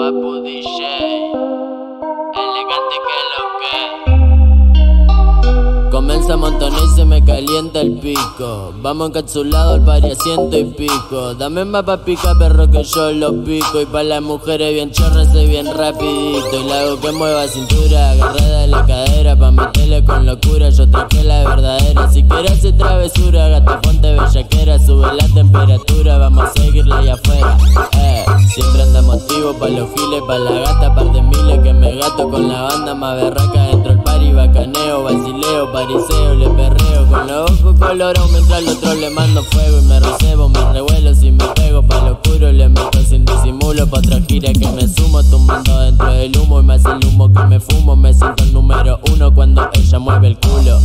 Papu DJ, elegante que lo que. Comienza a montonar y se me calienta el pico. Vamos encapsulado al pari a 100 y pico. Dame más pa' picar, perro, que yo lo pico. Y pa' las mujeres bien chorras soy bien rapidito. Y la hago que mueva cintura, agarrada de la cadera, pa' meterle con locura. Yo traje la verdadera. Si quieres hacer travesura, gata, ponte bellaquera. Sube la temperatura, vamos a seguirla allá afuera. Siempre andamos activos pa' los giles, pa' la gata, par de miles que me gato con la banda más berraca. Dentro el party, bacaneo, vacileo, pariseo, le perreo con los ojos colorados mientras al otro le mando fuego. Y me recebo, me revuelo, si me pego pa' lo oscuro le meto sin disimulo. Pa' otra gira que me sumo, tumbando dentro del humo. Y me hace el humo que me fumo, me siento el número uno cuando ella mueve el culo.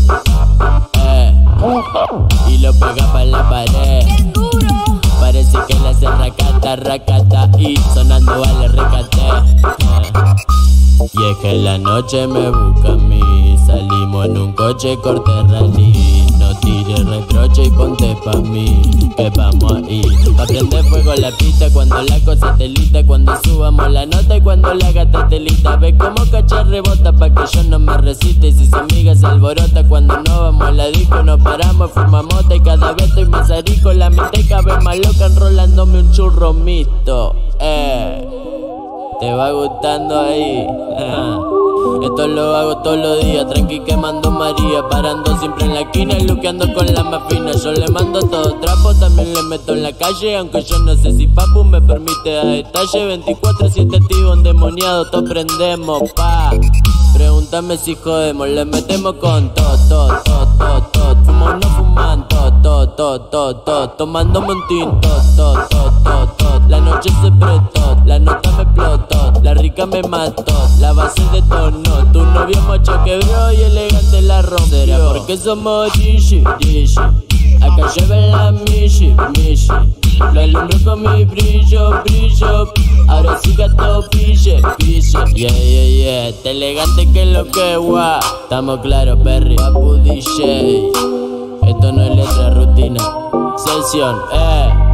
Y lo pega pa' la pared. Parece que le hace racata, racata y sonando vale recate. Y es que la noche me busca a mí. Salimos en un coche corte rally. No tires reproche y ponte pa' mí, que vamos ahí. Pa' prender fuego la pista cuando la cosa telita. Cuando subamos la nota y cuando la gata telita. Ve como cachar rebota pa' que yo no me resiste. Y si su amiga se alborota cuando no vamos a la disco. Nos paramos, fumamos mota y cada vez estoy más arico. La mente cabe más loca enrolándome un churro mixto. ¿Te va gustando ahí? Esto lo hago todos los días, tranqui quemando María. Parando siempre en la esquina y luqueando con la más fina. Yo le mando todo trapo, también le meto en la calle. Aunque yo no sé si papu me permite dar detalle. 24/7 activo, endemoniado, todos prendemos, pa. Pregúntame si jodemos, le metemos con todo. Fumo no fuman, todo. Tomándome un tinto, todo. La noche se prestó, la nota me explotó. La rica me mató, la base de tono. Tu novio macho quebró y elegante la rompió. ¿Será porque somos Gigi? Acá lleven la Mishi. Lo alumbro con mi brillo. Ahora sí gato pille. Yeah. Este elegante que lo que guau. Estamos claros, Perry. Papu DJ. Esto no es letra, rutina. Sesión,